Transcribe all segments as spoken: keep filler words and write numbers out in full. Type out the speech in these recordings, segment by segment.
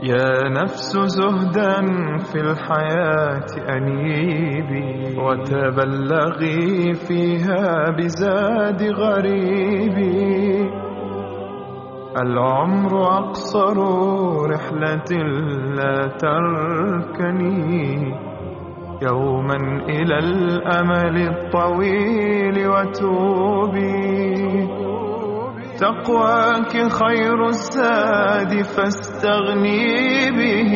يا نفس زهدا في الحياة أنيبي، وتبلغي فيها بزاد غريبي. العمر أقصر رحلة لا تركني يوما إلى الأمل الطويل وتوبي. تقواك خير الزاد فاستغني به،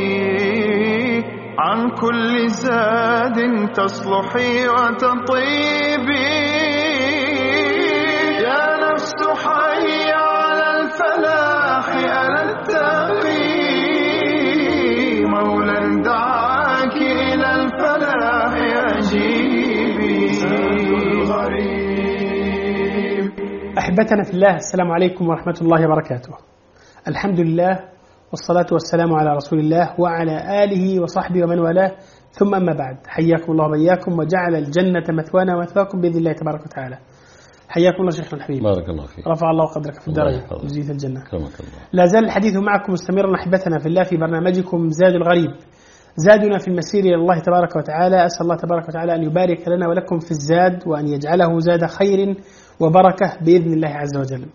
عن كل زاد تصلحي وتطيبي. يا نفس حي على الفلاح ألا التقي، مولا دعاك إلى الفلاح أجيبي. أحبتنا في الله، السلام عليكم ورحمة الله وبركاته. الحمد لله والصلاة والسلام على رسول الله وعلى آله وصحبه ومن والاه، ثم أما بعد. حياكم الله وبياكم وجعل الجنة مثوانا ومثواكم بإذن الله تبارك وتعالى. حياكم الله شيخنا الحبيب، بارك الله فيك، رفع الله قدرك في الدارين وجزيت الجنة. الله. لا زال الحديث معكم مستمرا أحبتنا في الله في برنامجكم زاد الغريب، زادنا في المسير إلى الله تبارك وتعالى. أسأل الله تبارك وتعالى أن يبارك لنا ولكم في الزاد، وأن يجعله زاد خير وبركة بإذن الله عز وجل.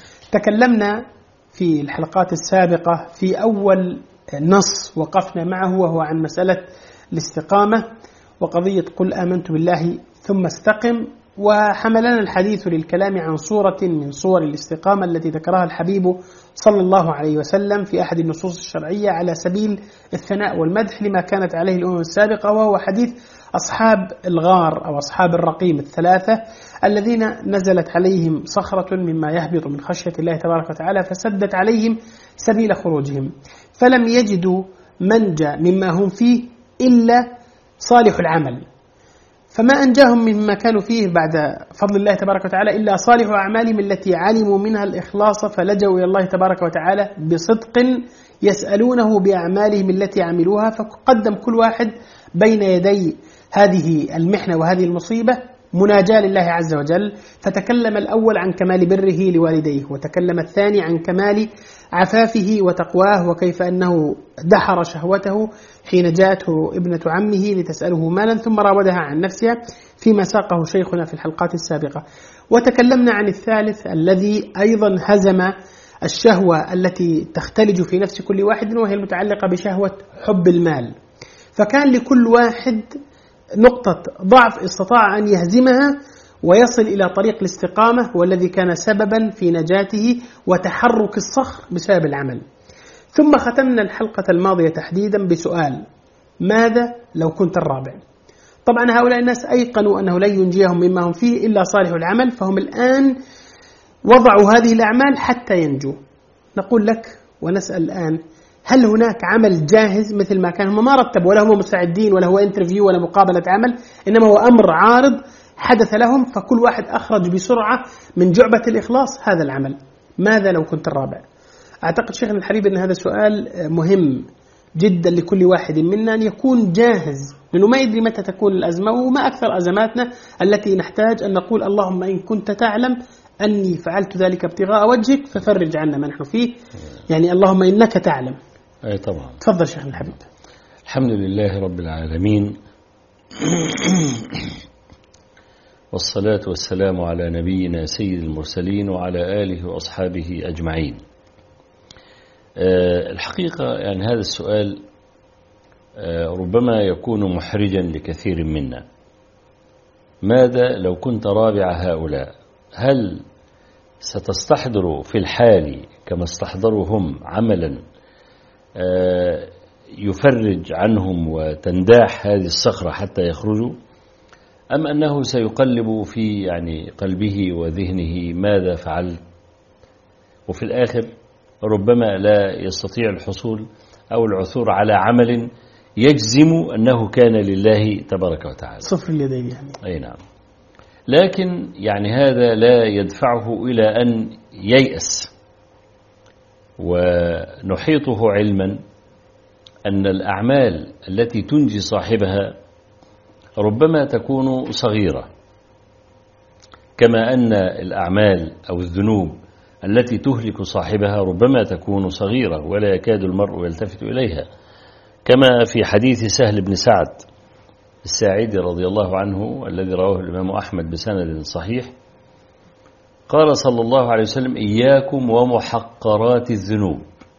تكلمنا في الحلقات السابقة في أول نص وقفنا معه، وهو عن مسألة الاستقامة وقضية قل آمنت بالله ثم استقم، وحملنا الحديث للكلام عن صورة من صور الاستقامة التي ذكرها الحبيب صلى الله عليه وسلم في أحد النصوص الشرعية على سبيل الثناء والمدح لما كانت عليه الأمم السابقة، وهو حديث أصحاب الغار أو أصحاب الرقيم الثلاثة الذين نزلت عليهم صخرة مما يهبط من خشية الله تبارك وتعالى فسدت عليهم سبيل خروجهم، فلم يجدوا منجا مما هم فيه إلا صالح العمل، فما أنجاهم مما كانوا فيه بعد فضل الله تبارك وتعالى إلا صالح أعمالهم التي علموا منها الإخلاص، فلجوا إلى الله تبارك وتعالى بصدق يسألونه بأعمالهم التي عملوها. فقدم كل واحد بين يدي هذه المحنة وهذه المصيبة مناجاة لله عز وجل، فتكلم الأول عن كمال بره لوالديه، وتكلم الثاني عن كمال عفافه وتقواه، وكيف أنه دحر شهوته حين جاءته ابنة عمه لتسأله مالا ثم راودها عن نفسها، فيما ساقه شيخنا في الحلقات السابقة. وتكلمنا عن الثالث الذي أيضا هزم الشهوة التي تختلج في نفس كل واحد، وهي المتعلقة بشهوة حب المال، فكان لكل واحد نقطة ضعف استطاع أن يهزمها ويصل إلى طريق الاستقامة، والذي كان سببا في نجاته وتحرك الصخر بسبب العمل. ثم ختمنا الحلقة الماضية تحديدا بسؤال: ماذا لو كنت الرابع؟ طبعا هؤلاء الناس أيقنوا أنه لن ينجيهم مما هم فيه إلا صالح العمل، فهم الآن وضعوا هذه الأعمال حتى ينجوا. نقول لك ونسأل الآن: هل هناك عمل جاهز مثل ما كان؟ هم ما رتبوا ولا هم مستعدين ولا هو انترفيو ولا مقابلة عمل، إنما هو أمر عارض حدث لهم، فكل واحد أخرج بسرعة من جعبة الإخلاص هذا العمل. ماذا لو كنت الرابع؟ أعتقد شيخنا الحبيب أن هذا سؤال مهم جدا لكل واحد منا أن يكون جاهز، لأنه ما يدري متى تكون الأزمة، وما أكثر أزماتنا التي نحتاج أن نقول اللهم إن كنت تعلم أني فعلت ذلك ابتغاء وجهك ففرج عنا ما نحن فيه، يعني اللهم إنك تعلم. أي طبعا. تفضل شيخنا الحبيب. الحمد لله رب العالمين، والصلاة والسلام على نبينا سيد المرسلين وعلى آله وأصحابه أجمعين. أه الحقيقة يعني هذا السؤال أه ربما يكون محرجا لكثير منا. ماذا لو كنت رابع هؤلاء؟ هل ستستحضر في الحال كما استحضروا هم عملا أه يفرج عنهم وتنداح هذه الصخرة حتى يخرجوا، أم أنه سيقلب في يعني قلبه وذهنه ماذا فعلت، وفي الآخر ربما لا يستطيع الحصول أو العثور على عمل يجزم أنه كان لله تبارك وتعالى، صفر اليدين يعني. أي نعم. لكن يعني هذا لا يدفعه إلى أن ييأس، ونحيطه علما أن الأعمال التي تنجي صاحبها ربما تكون صغيرة، كما أن الأعمال أو الذنوب التي تهلك صاحبها ربما تكون صغيرة ولا يكاد المرء يلتفت إليها، كما في حديث سهل بن سعد الساعدي رضي الله عنه الذي رواه الإمام أحمد بسند صحيح، قال صلى الله عليه وسلم: إياكم ومحقرات الذنوب.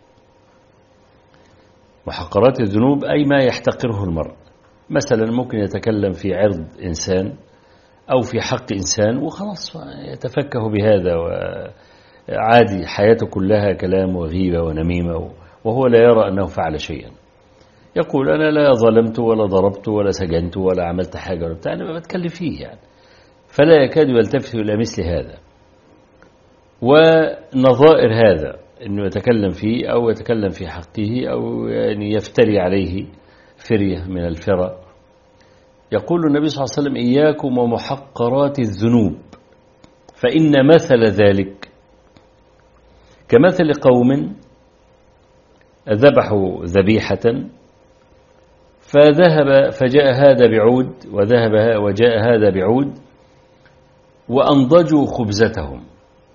محقرات الذنوب أي ما يحتقره المرء، مثلا ممكن يتكلم في عرض إنسان أو في حق إنسان وخلاص يتفكه بهذا، وعادي حياته كلها كلام وغيبة ونميمة، وهو لا يرى أنه فعل شيئا. يقول: أنا لا ظلمت ولا ضربت ولا سجنت ولا عملت حاجة ولا بتاع، أنا بتكلم فيه يعني، فلا يكاد يلتفت إلى مثل هذا. ونظائر هذا أنه يتكلم فيه أو يتكلم في حقه أو يعني يفتري عليه فرية من الفرى. يقول النبي صلى الله عليه وسلم: إياكم ومحقرات الذنوب، فإن مثل ذلك كمثل قوم ذبحوا ذبيحة فذهب فجاء هذا بعود وذهب وجاء هذا بعود وأنضجوا خبزتهم.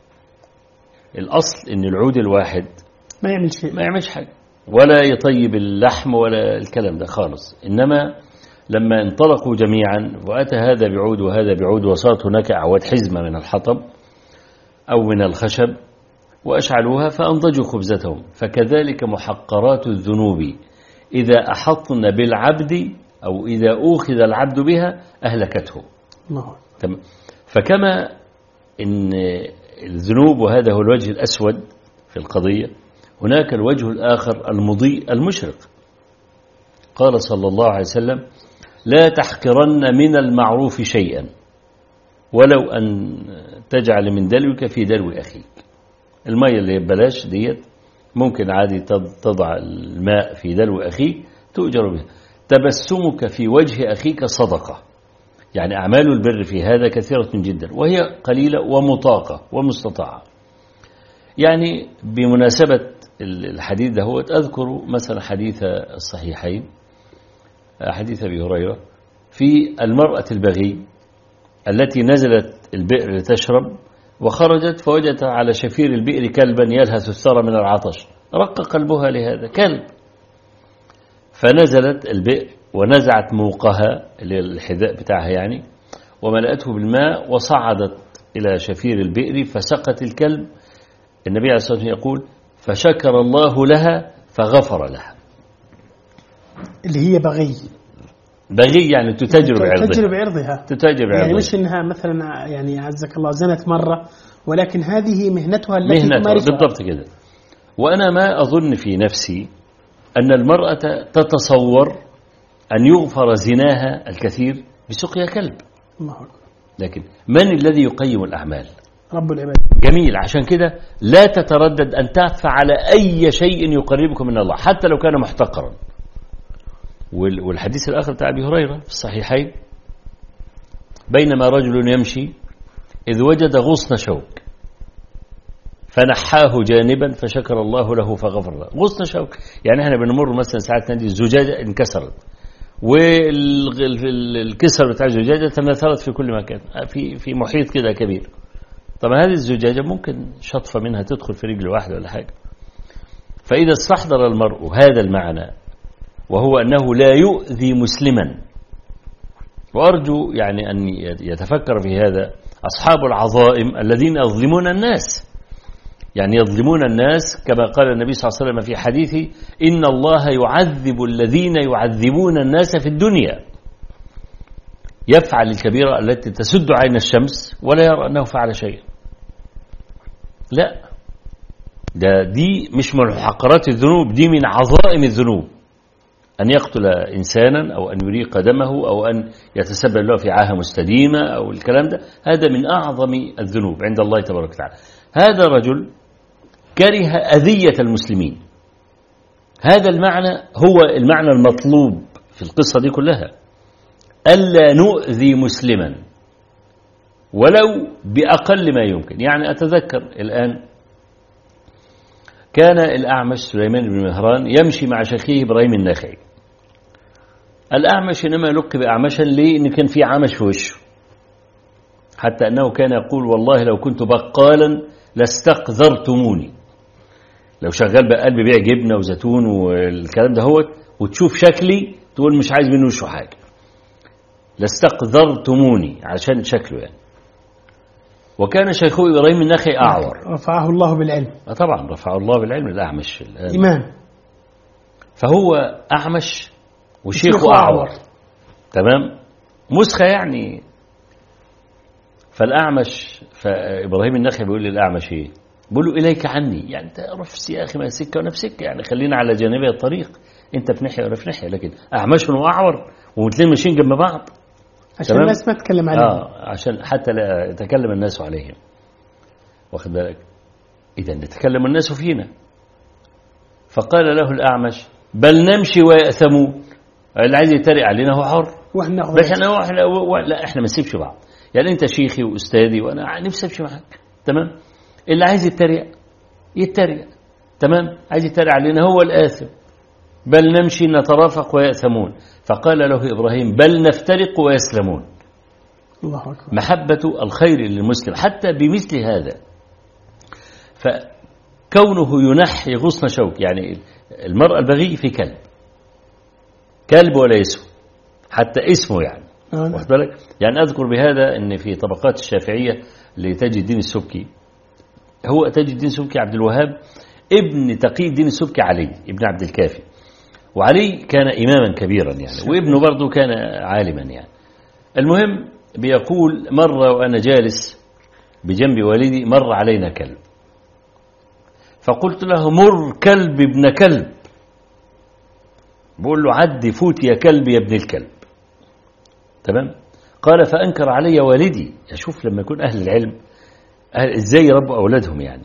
الأصل إن العود الواحد ما يعمل شيء، ما يعملش حاجة ولا يطيب اللحم ولا الكلام ده خالص، إنما لما انطلقوا جميعا وأتى هذا بعود وهذا بعود وصارت هناك أعواد حزمة من الحطب أو من الخشب وأشعلوها فأنضجوا خبزتهم. فكذلك محقرات الذنوب إذا أحطن بالعبد أو إذا أوخذ العبد بها أهلكته. الله. فكما إن الذنوب وهذا هو الوجه الأسود في القضية، هناك الوجه الآخر المضيء المشرق. قال صلى الله عليه وسلم: لا تحقرن من المعروف شيئا ولو أن تجعل من دلوك في دلو أخيك. المية اللي ببلاش ديت ممكن عادي تضع الماء في دلو أخيك تؤجر بها. تبسمك في وجه أخيك صدقة. يعني أعمال البر في هذا كثيرة جدا وهي قليلة ومطاقة ومستطاعة. يعني بمناسبة الحديث ده هو أذكر مثلا حديث الصحيحين، حديث أبي هريرة في المرأة البغي التي نزلت البئر لتشرب وخرجت فوجدت على شفير البئر كلبا يلهث الثرى من العطش، رق قلبها لهذا كلب، فنزلت البئر ونزعت موقها اللي الحذاء بتاعها يعني وملأته بالماء وصعدت إلى شفير البئر فسقت الكلب. النبي عليه الصلاة والسلام يقول: فشكر الله لها فغفر لها. اللي هي بغي بغي يعني تتاجر بعرضها، تتاجر بعرضها تتاجر بعرضها، يعني مش إنها مثلا يعني عزك الله زنت مرة، ولكن هذه مهنتها التي مهنتها تمارسها بالضبط كده. وأنا ما أظن في نفسي أن المرأة تتصور أن يغفر زناها الكثير بسقيا كلب. الله أكبر. لكن من الذي يقيم الأعمال؟ رب العباد. جميل. عشان كده لا تتردد أن تفعل أي شيء يقربك من الله حتى لو كان محتقرا. والحديث الآخر بتاع أبي هريرة في الصحيحين: بينما رجل يمشي إذ وجد غصن شوك فنحاه جانبا فشكر الله له فغفر له. غصن شوك يعني احنا بنمر مثلا ساعات ندي الزجاجة انكسرت والكسر بتاع الزجاجة تناثرت في كل مكان في في محيط كده كبير. طبعا هذه الزجاجة ممكن شطفة منها تدخل في رجل واحدة ولا حاجة. فإذا استحضر المرء هذا المعنى وهو أنه لا يؤذي مسلما، وأرجو يعني أن يتفكر في هذا أصحاب العظائم الذين يظلمون الناس، يعني يظلمون الناس كما قال النبي صلى الله عليه وسلم في حديثه: إن الله يعذب الذين يعذبون الناس في الدنيا. يفعل الكبيرة التي تسد عين الشمس ولا يرى أنه فعل شيء. لا، ده دي مش من محقرات الذنوب، دي من عظائم الذنوب. أن يقتل إنسانا أو أن يريق دمه أو أن يتسبب له في عاهة مستديمة أو الكلام ده، هذا من أعظم الذنوب عند الله تبارك وتعالى. هذا رجل كره أذية المسلمين. هذا المعنى هو المعنى المطلوب في القصة دي كلها، ألا نؤذي مسلما ولو بأقل ما يمكن. يعني أتذكر الآن كان الأعمش سليمان بن مهران يمشي مع شيخه إبراهيم النخعي. الأعمش إنما لقب أعمشا ليه؟ إن كان في عمش في وشه، حتى أنه كان يقول: والله لو كنت بقالا لاستقذرتموني. لو شغال بقى قلب بيع جبنة وزيتون والكلام ده هو وتشوف شكلي تقول مش عايز منه وشه حاجة. لاستقذرتموني عشان شكله يعني. وكان شيخه إبراهيم النخعي أعور. رفعه الله بالعلم. طبعا رفعه الله بالعلم. الأعمش الآن إمام. فهو أعمش وشيخه أعور. تمام. مسخة يعني. فالأعمش فإبراهيم النخعي بيقول للأعمش إيه؟ بيقول له إليك عني، يعني أنت رفس يا أخي ما سكة وأنا في سكة، يعني خلينا على جانبي الطريق، أنت في ناحية وأنا في ناحية، لكن أعمش وأعور والاثنين ماشيين جنب بعض عشان الناس ما تتكلم عليهم. آه عشان حتى لا يتكلم الناس عليهم. واخد بالك؟ إذا يتكلم الناس فينا. فقال له الأعمش بل نمشي ويأثمون، اللي عايز يتريق علينا هو حر، واحنا بس احنا احنا لا احنا ما نسيبش بعض، يعني انت شيخي واستاذي وانا نفسي امشي معاك. تمام. اللي عايز يتريق يتريق. تمام. عايز يتريق علينا هو الآثم. بل نمشي نترافق ويأثمون. فقال له إبراهيم بل نفترق ويسلمون. الله أكبر. محبة الخير للمسلم حتى بمثل هذا. فكونه ينحي غصن شوك، يعني المرأة البغي في كلب كلب ولا يسوى حتى اسمه يعني. واخد بالك؟ يعني أذكر بهذا أن في طبقات الشافعية لتاج الدين السبكي، هو تاج الدين السبكي عبد الوهاب ابن تقي الدين السبكي علي ابن عبد الكافي، وعلي كان إماما كبيرا يعني، وابنه برضه كان عالما يعني. المهم بيقول مرة وأنا جالس بجنب والدي مر علينا كلب، فقلت له مر كلب ابن كلب، بقول له عدي فوت يا كلب يا ابن الكلب. تمام. قال فأنكر علي والدي. أشوف لما يكون أهل العلم أهل إزاي يربوا أولادهم يعني.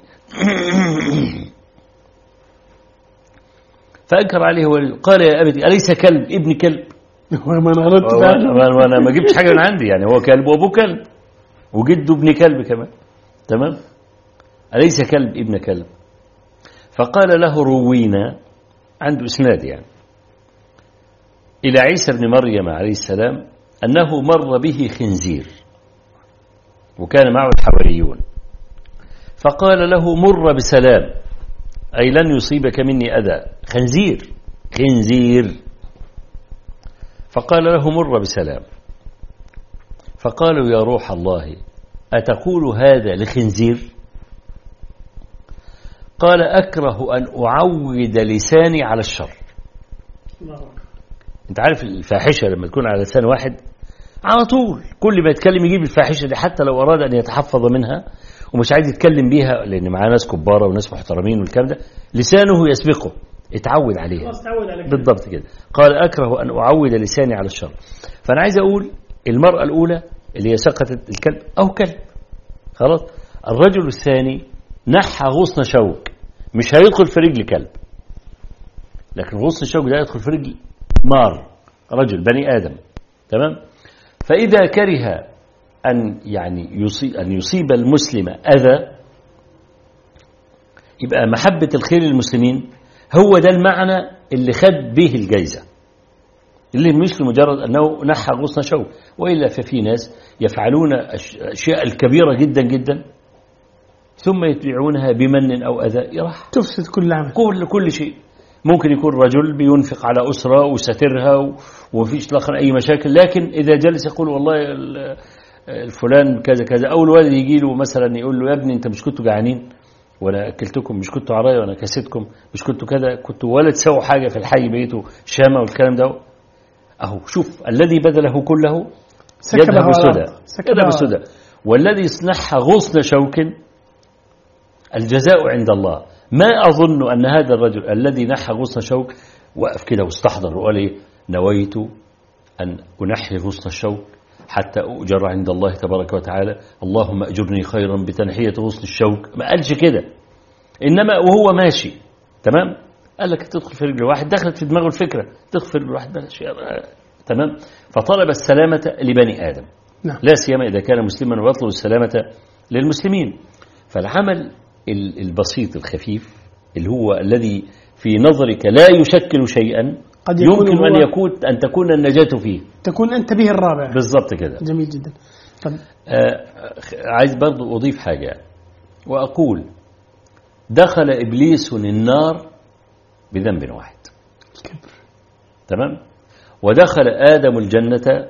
فأنكر عليه والدي قال يا أبتي أليس كلب ابن كلب؟ ما أنا غلطت وأنا ما جبتش حاجة من عندي يعني، هو كلب وأبوه كلب وجده ابن كلب كمان. تمام. أليس كلب ابن كلب؟ فقال له روينا، عنده إسناد يعني، إلى عيسى بن مريم عليه السلام أنه مر به خنزير وكان معه الحواريون، فقال له مر بسلام أي لن يصيبك مني أذى. خنزير خنزير. فقال له مر بسلام. فقالوا يا روح الله أتقول هذا لخنزير؟ قال أكره أن أعود لساني على الشر. أنت عارف الفاحشة لما تكون على لسان واحد على طول كل ما يتكلم يجيب الفاحشة دي، حتى لو أراد أن يتحفظ منها ومش عايز يتكلم بيها لأن معاه ناس كبارة وناس محترمين والكلام ده، لسانه يسبقه، اتعود عليها بالضبط كده. قال أكره أن أعود لساني على الشر. فأنا عايز أقول المرأة الأولى اللي هي سقطت الكلب أو كلب خلاص. الرجل الثاني نحى غصن شوك، مش هيدخل في رجل كلب، لكن غصن الشوك ده يدخل في رجل مار رجل بني آدم. تمام. فإذا كره أن يعني يصيب أن يصيب المسلم أذى، يبقى محبة الخير للمسلمين هو ده المعنى اللي خد به الجائزة، اللي مش لمجرد أنه نحى غصن شوك، وإلا ففي ناس يفعلون أشياء الكبيرة جدا جدا ثم يتبعونها بمن أو أذى يراح تفسد كل عمل كل كل شيء. ممكن يكون رجل بينفق على أسرة وسترها ومفيش لآخر أي مشاكل، لكن إذا جلس يقول والله الفلان كذا كذا، أو الوالد يجي له مثلا يقول له يا ابني أنت مش كنتوا جعانين ولا أكلتكم، مش كنتوا عرايا ولا كسيتكم، مش كنتوا كذا، كنتوا ولا تسووا حاجة في الحي بيته شامة والكلام ده. أهو شوف الذي بذله كله يذهب سدى يذهب سدى، والذي يصنعها غصن شوك الجزاء عند الله. ما أظن أن هذا الرجل الذي نحى غصن شوك وقف كده واستحضر وقال إيه نويت أن أنحي غصن الشوك حتى أؤجر عند الله تبارك وتعالى، اللهم أجرني خيرا بتنحية غصن الشوك. ما قالش كده، إنما وهو ماشي تمام قال لك تدخل في رجل واحد، دخلت في دماغه الفكرة تدخل في رجل واحد ماشي تمام. فطلب السلامة لبني آدم نعم. لا سيما إذا كان مسلما ويطلب السلامة للمسلمين. فالعمل البسيط الخفيف اللي هو الذي في نظرك لا يشكل شيئا قد يمكن أن يكون أن تكون النجاة فيه، تكون أنت به الرابع. بالضبط كده. جميل جدا. طب. آه عايز برضو أضيف حاجة. وأقول دخل إبليس النار بذنب واحد، تمام، ودخل آدم الجنة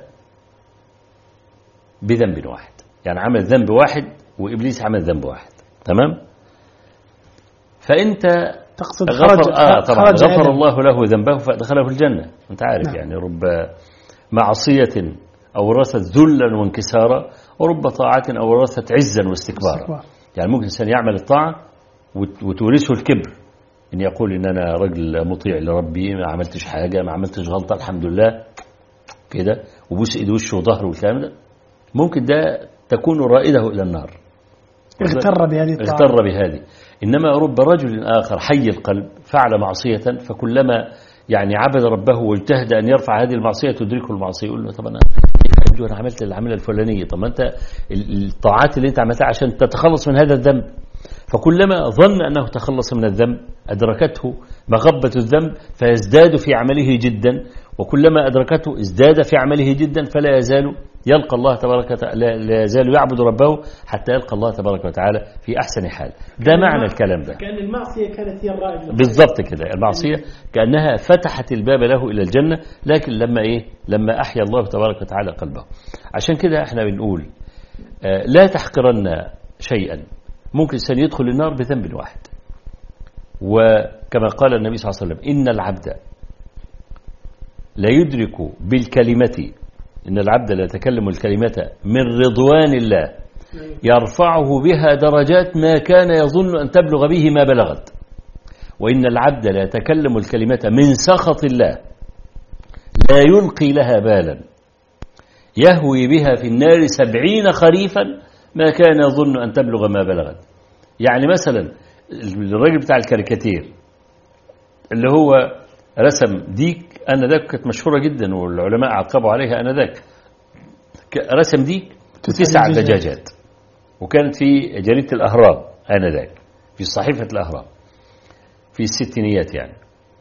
بذنب واحد، يعني عمل ذنب واحد وإبليس عمل ذنب واحد، تمام. فأنت تقصد غفر, خرج آه طبعا خرج غفر آدم. الله له ذنبه فدخله الجنة. أنت عارف نعم. يعني رب معصية أورثت ذلا وانكسارا، ورب طاعة أورثت عزا واستكبارا. يعني ممكن الإنسان يعمل الطاعة وتورثه الكبر، إن يقول إن أنا رجل مطيع لربي، ما عملتش حاجة، ما عملتش غلطة، الحمد لله كده، وبوس إيد وشه وظهره والكلام ده. ممكن ده تكون رائده إلى النار، اغتر بهذه الطاعة، اغتر بهذه. إنما رب رجل آخر حي القلب فعل معصية، فكلما يعني عبد ربه واجتهد أن يرفع هذه المعصية تدركه المعصية، يقول له طب أنا أنا عملت العملة الفلانية، طب ما أنت الطاعات اللي أنت عملتها عشان تتخلص من هذا الذنب. فكلما ظن أنه تخلص من الذنب أدركته مغبة الذنب فيزداد في عمله جدا، وكلما أدركته ازداد في عمله جدا، فلا يزال يلقى الله تبارك وتعالى، لا يزال يعبد ربه حتى يلقى الله تبارك وتعالى في أحسن حال. ده معنى الكلام ده، كأن المعصية كانت هي الرائد بالضبط كده. المعصية كأنها فتحت الباب له إلى الجنة، لكن لما إيه لما أحيا الله تبارك وتعالى قلبه. عشان كده احنا بنقول آه لا تحقرن شيئا، ممكن الإنسان يدخل النار بذنب واحد. وكما قال النبي صلى الله عليه وسلم إن العبد لا يدرك بالكلمة، إن العبد لا يتكلم الكلمة من رضوان الله يرفعه بها درجات ما كان يظن أن تبلغ به ما بلغت، وإن العبد لا يتكلم الكلمة من سخط الله لا يلقي لها بالا يهوي بها في النار سبعين خريفا ما كان يظن أن تبلغ ما بلغت. يعني مثلا الراجل بتاع الكاريكاتير اللي هو رسم ديك آنذاك، كانت مشهورة جدا والعلماء عقبوا عليها آنذاك، رسم ديك وتسع دجاجات، وكانت في جريدة الأهرام آنذاك، في صحيفة الأهرام في الستينيات يعني.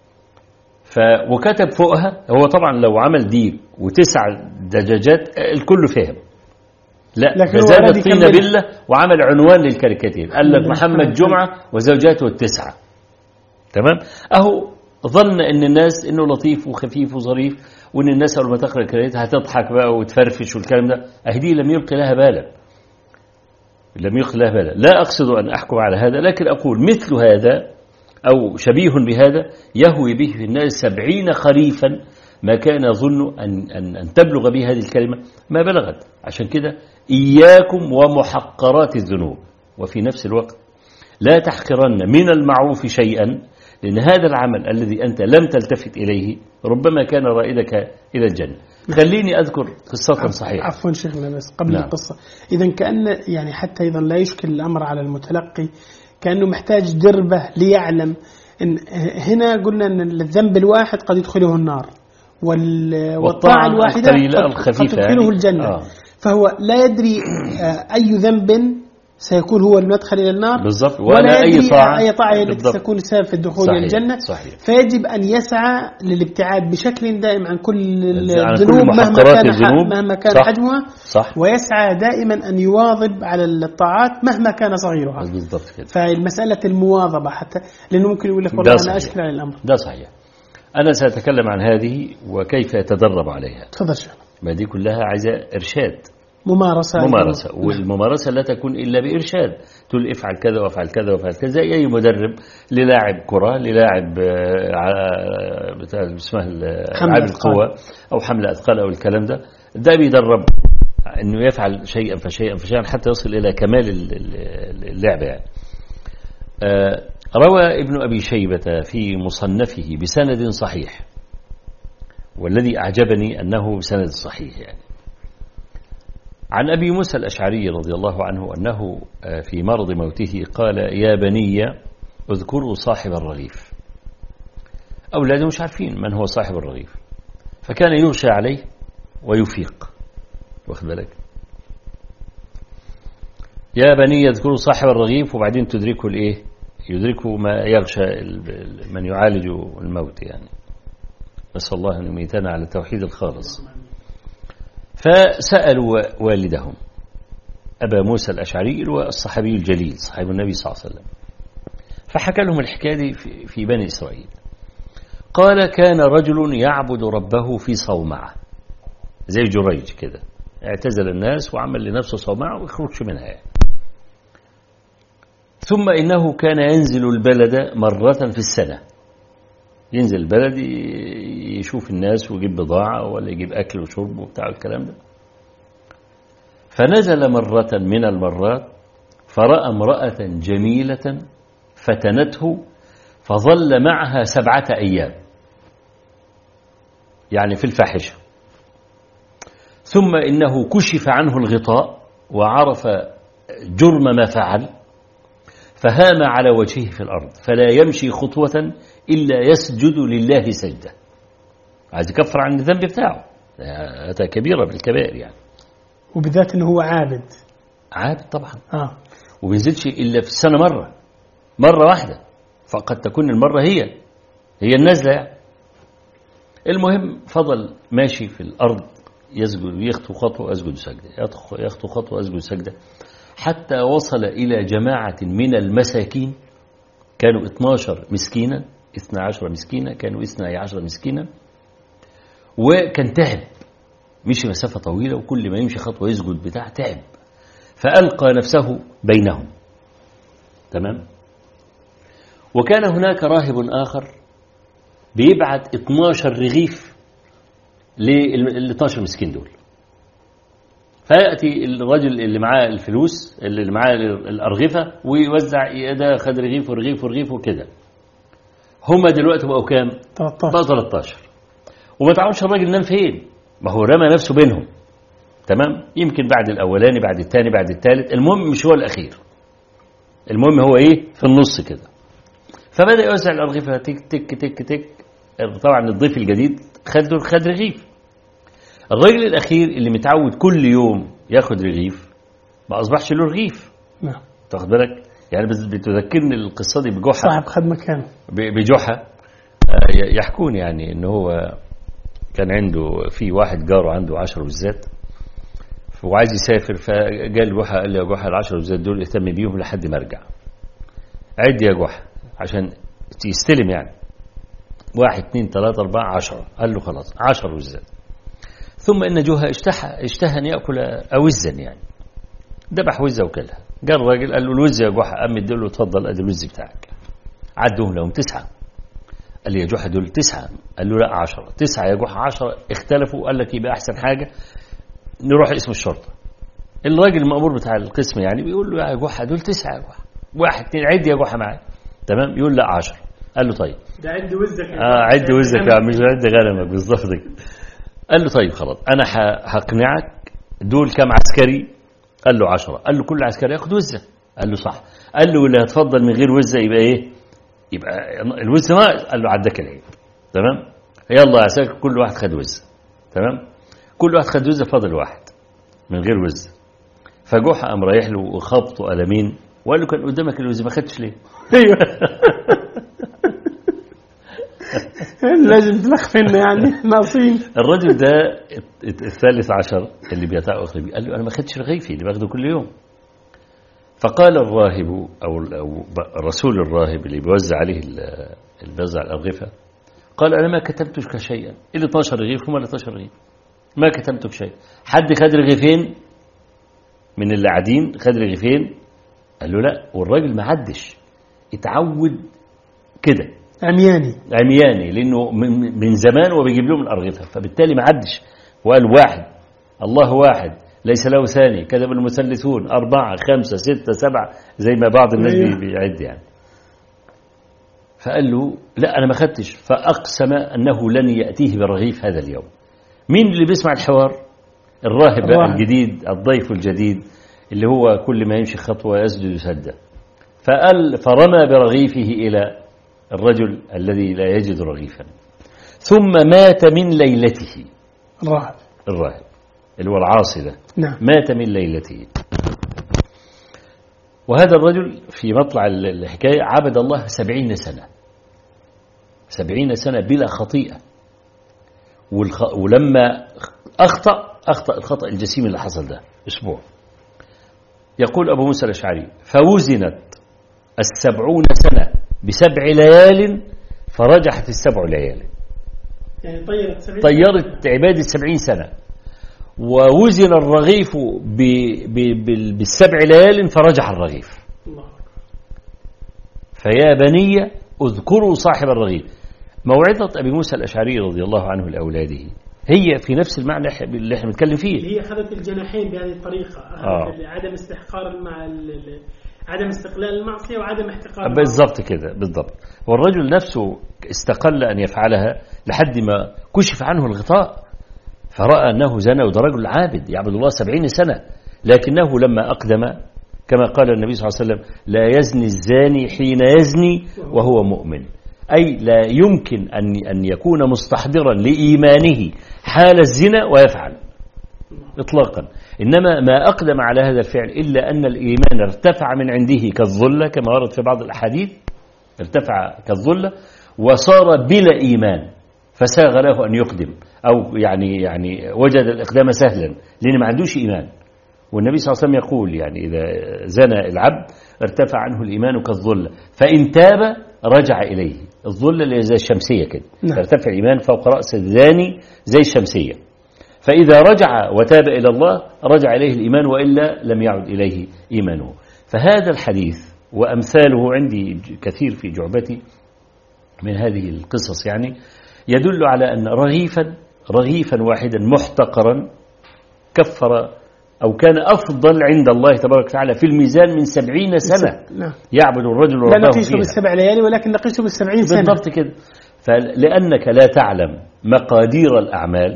ف وكتب فوقها، هو طبعا لو عمل ديك وتسع دجاجات الكل فهم، لا فزاد الطين بلة وعمل عنوان للكاريكاتير، قال لك محمد جمعة وزوجاته التسعة، تمام. أهو ظن ان الناس انه لطيف وخفيف وظريف، وان الناس اول ما تقرا الكلمات هتضحك بقى وتفرفش والكلام ده، اهدي لم يلقي لها بالا، لم يلقي لها بالا. لا اقصد ان احكم على هذا، لكن اقول مثل هذا او شبيه بهذا يهوي به في الناس سبعين خريفا ما كان يظن ان ان ان تبلغ به هذه الكلمه ما بلغت. عشان كده اياكم ومحقرات الذنوب، وفي نفس الوقت لا تحقرن من المعروف شيئا، لأن هذا العمل الذي أنت لم تلتفت إليه ربما كان رائدك إلى الجنة. خليني أذكر قصة صحيحة. عفوا شيخنا بس قبل نعم. القصة، إذن كأن يعني حتى أيضا لا يشكل الأمر على المتلقي، كأنه محتاج دربة ليعلم إن هنا قلنا أن الذنب الواحد قد يدخله النار، والطاعة الواحدة قد تدخله يعني. الجنة. آه. فهو لا يدري أي ذنب سيكون هو المدخل إلى النار بالضبط، ولا, ولا أي طاعة أي طاعة التي تكون سبب في الدخول إلى الجنة. صحيح. فيجب أن يسعى للابتعاد بشكل دائم عن كل الذنوب مهما كان الذنوب. مهما كان صح. حجمها. صح. ويسعى دائما أن يواظب على الطاعات مهما كان صغيرها. بالضبط كده. فالمسألة المواظبة، حتى لأنه ممكن يقول لك والله أنا أشكل على الأمر. ده صحيح. أنا سأتكلم عن هذه وكيف يتدرب عليها. تفضل شيخ. ما دي كلها عايزة إرشاد، ممارسة ممارسة والممارسة لا تكون إلا بإرشاد. تقول افعل كذا وافعل كذا وافعل كذا، زي أي مدرب للاعب كرة، للاعب اسمه ألعاب القوة أو حمل أثقال أو الكلام ده، ده بيدرب إنه يفعل شيئا فشيئا فشيئا حتى يصل إلى كمال اللعبة يعني. روى ابن أبي شيبة في مصنفه بسند صحيح، والذي أعجبني أنه بسند صحيح يعني، عن أبي موسى الأشعري رضي الله عنه أنه في مرض موته قال يا بني اذكروا صاحب الرغيف. أولاده مش عارفين من هو صاحب الرغيف، فكان يغشى عليه ويفيق، واخد بالك، يا بني اذكروا صاحب الرغيف، وبعدين تدركوا الايه، يدركوا ما يغشى من يعالج الموت يعني. نسأل الله أن يميتنا على التوحيد الخالص. فسألوا والدهم أبا موسى الأشعري والصحابي الجليل صحابي النبي صلى الله عليه وسلم. فحكى لهم الحكاية دي في, في بني إسرائيل. قال كان رجل يعبد ربه في صومعة زي جريج كده، اعتزل الناس وعمل لنفسه صومعة ويخرجش منها يعني. ثم إنه كان ينزل البلد مرة في السنة، ينزل البلد يشوف الناس ويجيب بضاعة ولا يجيب أكل وشرب وبتاع الكلام ده. فنزل مرة من المرات فرأى امرأة جميلة فتنته فظل معها سبعة أيام، يعني في الفاحشة. ثم إنه كشف عنه الغطاء وعرف جرم ما فعل، فهام على وجهه في الأرض فلا يمشي خطوة إلا يسجد لله سجدة، عايز يكفر عن الذنب بتاعه، هذا كبيرة بالكبائر يعني. وبذات أنه هو عابد عابد طبعا آه. وبينزلش إلا في السنة مرة مرة واحدة، فقد تكون المرة هي هي النزلة يعني. المهم فضل ماشي في الأرض يسجد يخطو خطوة أسجد سجدة، يخطو خطوة أسجد سجدة، حتى وصل إلى جماعة من المساكين كانوا اثناشر مسكينا، اثنا عشر مسكينا، كانوا اثنا عشر مسكينا، وكان تعب، مشي مسافة طويلة وكل ما يمشي خطوة يسجد بتاع تعب، فألقى نفسه بينهم. تمام. وكان هناك راهب آخر بيبعت اثناشر رغيف لل اثناشر مسكين دول، فيأتي الرجل اللي معاه الفلوس اللي معاه الأرغفة ويوزع، ده خد رغيف ورغيف ورغيف وكده. هما دلوقتي بقوا كام؟ بقوا ثلاثة عشر. وما تعرفش الراجل نام فين، ما هو رمى نفسه بينهم. تمام. يمكن بعد الأولاني بعد الثاني بعد الثالث، المهم مش هو الأخير، المهم هو إيه في النص كده. فبدأ يوزع الأرغفة تك تك تك تك. طبعا الضيف الجديد خد خد رغيف. الراجل الأخير اللي متعود كل يوم ياخد رغيف ما أصبحش له رغيف. نعم. تاخد بالك يعني، بتذكرني القصة دي بجحا، صاحب خد مكانه بجحا. يحكون يعني إنه هو كان عنده في واحد جاره عنده عشر وزات وعايز يسافر، فقال جحا قال لي يا جحا العشر وزات دول اهتم بيهم لحد ما ارجع، عد يا جحا عشان يستلم يعني، واحد اثنين ثلاثة أربعة عشرة. قال له خلاص عشر وزات. ثم إن جوها اشتهى اشتهى أن يأكل أوزا يعني، ذبح وزة وكلها. قال الراجل قال له الوزة يا جحا، أم اديله اتفضل أدي الوز بتاعك. عدهم لهم تسعة. قال لي يا جحا دول تسعة. قال له لا عشرة. تسعة يا جحا عشرة. اختلفوا. قال لك يبقى أحسن حاجة نروح اسم الشرطة. الراجل المأمور بتاع القسم يعني بيقول له يا جحا دول تسعة يا جحا، واحد اثنين عد يا جحا معايا. تمام. يقول لا عشرة. قال له طيب ده عد وزك اه عد وزك يا عم، مش عد غنمك بالظبط كده. قال له طيب خلاص انا هقنعك، دول كم عسكري؟ قال له عشرة. قال له كل عسكري ياخد وزة. قال له صح. قال له اللي هتفضل من غير وزة يبقى ايه؟ يبقى الوزة ناقص. قال له عدك العيب. تمام. يلا يا عساكر كل واحد خد وزة. تمام. كل واحد خد وزة، فاضل واحد من غير وزة. فجوحة قام رايح له وخبطه قلمين وقال له كان قدامك الوزة ما خدتش ليه؟ ايوه لازم تلخفنا يعني ناقصين. الرجل ده الثالث عشر اللي بيتأخذ بيه قال له أنا ما خدتش رغيفي اللي باخده كل يوم. فقال الراهب أو الرسول الراهب اللي بيوزع عليه اللي بيوزع الأرغفة، قال أنا ما كتبتك شيئا، إلا اثناشر رغيف هم اثناشر رغيف، ما كتبتك شيء. حد خد رغيفين من اللي قاعدين؟ خد رغيفين؟ قال له لا. والراجل ما عدش، اتعود كده عمياني عمياني لأنه من زمان وبيجيب لهم الأرغفة، فبالتالي ما عدش وقال واحد الله واحد ليس له ثاني، كذب المثلثون أربعة خمسة ستة سبعة زي ما بعض الناس بيعد يعني. فقال له لا أنا ما خدتش. فأقسم أنه لن يأتيه بالرغيف هذا اليوم. مين اللي بيسمع الحوار؟ الراهب بقى الجديد، الضيف الجديد اللي هو كل ما يمشي خطوة يسجد يسدى. فقال فرمى برغيفه إلى الرجل الذي لا يجد رغيفا، ثم مات من ليلته. الراهب الراهب اللي هو العاصي ده نعم. مات من ليلته. وهذا الرجل في مطلع الحكاية عبد الله سبعين سنة سبعين سنة بلا خطيئة. ولما أخطأ أخطأ الخطأ الجسيم اللي حصل ده أسبوع. يقول أبو موسى الأشعري: فوزنت السبعون سنة بسبع ليال فرجحت السبع ليال. يعني طيرت سبعين طيرت عبادة سبعين سنة. ووزن الرغيف ب... ب... ب... بالسبع ليال فرجح الرغيف. الله. فيا بني اذكروا صاحب الرغيف. موعظة أبي موسى الأشعري رضي الله عنه لأولاده هي في نفس المعنى اللي احنا بنتكلم فيه. هي أخذت الجناحين بهذه الطريقة. آه. عدم استحقار مع ال... عدم استقلال المعصية وعدم احتقار. بالضبط كده بالضبط. والرجل نفسه استقل أن يفعلها لحد ما كشف عنه الغطاء فرأى أنه زنى، وده رجل عابد يعبد الله سبعين سنة، لكنه لما أقدم كما قال النبي صلى الله عليه وسلم: لا يزني الزاني حين يزني وهو مؤمن. أي لا يمكن أن أن يكون مستحضرا لإيمانه حال الزنا ويفعل إطلاقا. إنما ما أقدم على هذا الفعل إلا أن الإيمان ارتفع من عنده كالظلة كما ورد في بعض الأحاديث، ارتفع كالظلة وصار بلا إيمان فساغ له أن يقدم، أو يعني يعني وجد الإقدام سهلا لأن ما عندوش إيمان. والنبي صلى الله عليه وسلم يقول يعني إذا زنى العبد ارتفع عنه الإيمان كالظلة فإن تاب رجع إليه. الظلة اللي زي الشمسية كده، نعم. ترتفع الإيمان فوق رأس الزاني زي الشمسية، فإذا رجع وتاب إلى الله رجع إليه الإيمان، وإلا لم يعد إليه إيمانه. فهذا الحديث وأمثاله عندي كثير في جعبتي من هذه القصص يعني يدل على أن رغيفا رغيفا واحدا محتقرا كفر أو كان أفضل عند الله تبارك وتعالى في الميزان من سبعين سنة نعم. يعبد الرجل ربه فيها. لا نقيسه بالسبع ليالي ولكن نقيسه بالسبعين سنة. بالضبط كده. فلأنك لا تعلم مقادير الأعمال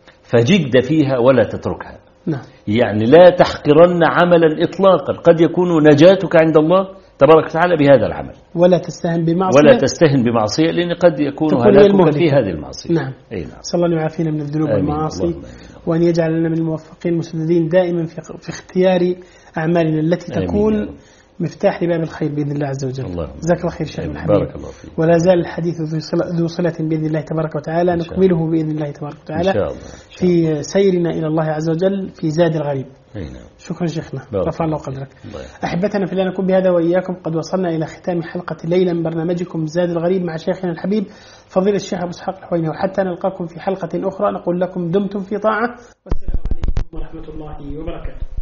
فجد فيها ولا تتركها. نعم. يعني لا تحقرن عملا إطلاقا، قد يكون نجاتك عند الله تبارك وتعالى بهذا العمل. ولا تستهن بمعصية. ولا تستهن بمعصية لأن قد يكون هلاكك في هذه المعصية. نعم. أي نعم. صلى الله يعافينا من الذنوب والمعاصي وأن يجعل لنا من الموفقين المسددين دائما في في اختيار أعمالنا التي تكون مفتاح لباب الخير بإذن الله عز وجل. جزاك الله خير شيخ الحبيب. ولا زال الحديث ذو صلة بإذن الله تبارك وتعالى، نكمله بإذن الله تبارك وتعالى إن شاء الله. في سيرنا إلى الله عز وجل في زاد الغريب. شكرا شيخنا، رفع الله قدرك. أحبتنا في الله، نكون بهذا وإياكم قد وصلنا إلى ختام حلقة الليلة من برنامجكم زاد الغريب مع شيخنا الحبيب فضيلة الشيخ أبو إسحاق الحويني، وحتى نلقاكم في حلقة أخرى نقول لكم دمتم في طاعة، والسلام عليكم ورحمة الله وبركاته.